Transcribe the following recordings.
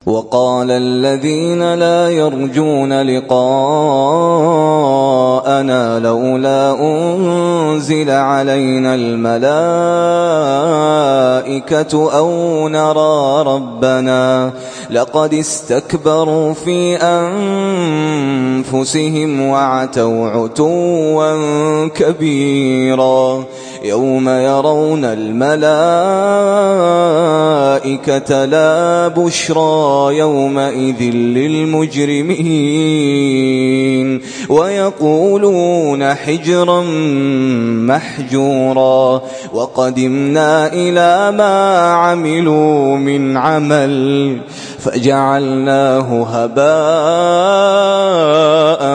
وقال الذين لا يرجون لقاءنا لولا أنزل علينا الملائكة أو نرى ربنا لقد استكبروا في أنفسهم وعتوا عتوا كبيرا يوم يرون الملائكة لا بشرى يومئذ للمجرمين ويقولون حجرا محجورا وقدمنا إلى ما عملوا من عمل فجعلناه هباء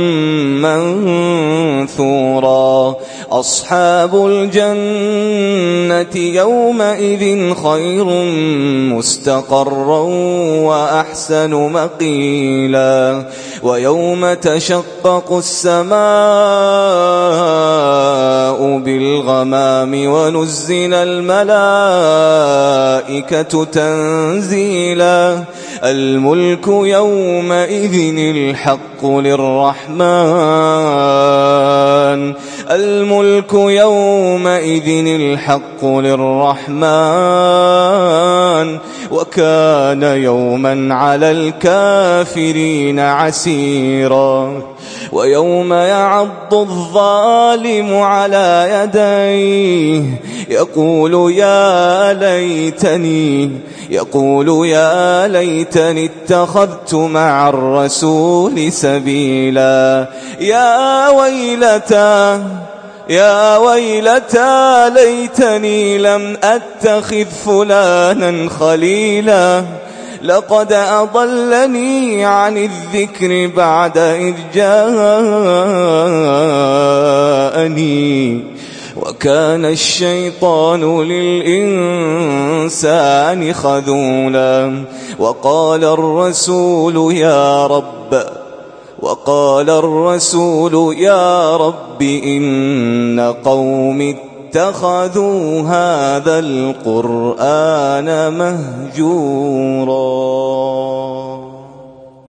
منثورا أصحاب الجنة يومئذ خير مستقرا وأحسن مقيلا ويوم تشقق السماء بالغمام ونزل الملائكة تنزيلا الملك يومئذ الحق للرحمن الملك يومئذ الحق للرحمن وكان يوما على الكافرين عسيرا ويوم يعض الظالم على يديه يقول يا ليتني اتخذت مع الرسول سبيلا يا ويلتى ليتني لم أتخذ فلانا خليلا لقد أضلني عن الذكر بعد إذ جاءني وكان الشيطان للإنسان خذولا وقال الرسول يا رب إن قوم اتخذوا هذا القرآن مهجورا.